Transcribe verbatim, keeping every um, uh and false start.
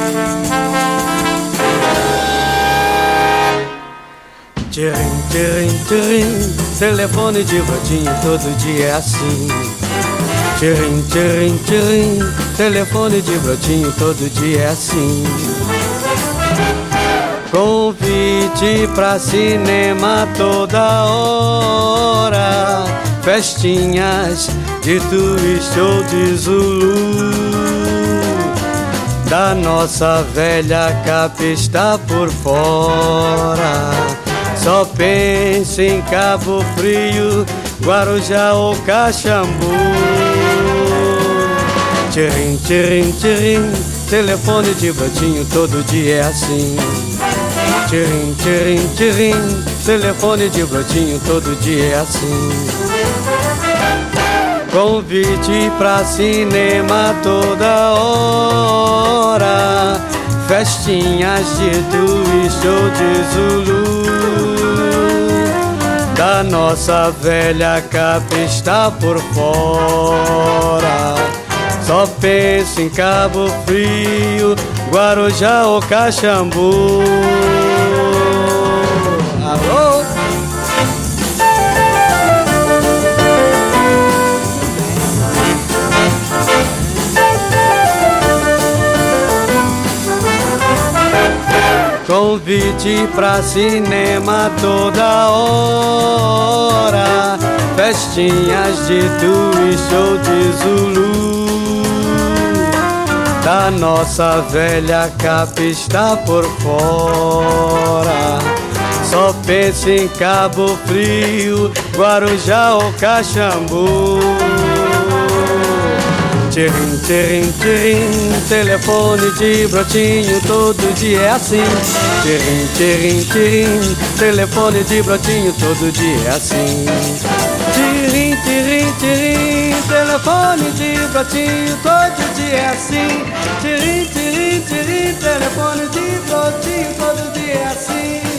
Tirim, tirim, tirim, telefone de brotinho todo dia é assim. Tirim, tirim, tirim, telefone de brotinho todo dia é assim. Convite pra cinema toda hora, festinhas de twist ou de Zulu. Da nossa velha capa está por fora. Só pensa em Cabo Frio, Guarujá ou Caxambu. Tirim, tirim, tirim, telefone de brotinho todo dia é assim. Tirim, tirim, tirim, telefone de brotinho todo dia é assim. Convite pra cinema toda hora, festinhas de twist ou de Zulu. Da nossa velha capa está por fora. Só pensa em Cabo Frio, Guarujá ou Caxambu. Alô? Convite pra cinema toda hora, festinhas de twist ou de Zulu. Da nossa velha capa está por fora. Só pensa em Cabo Frio, Guarujá ou Caxambu. Tirim, tirim, tirim, telefone de brotinho todo dia é assim. Tirim, tirim, tirim, telefone de brotinho todo dia é assim. Tirim, tirim, tirim, telefone de brotinho todo dia é assim. Tirim, tirim, tirim, telefone de brotinho todo dia é assim.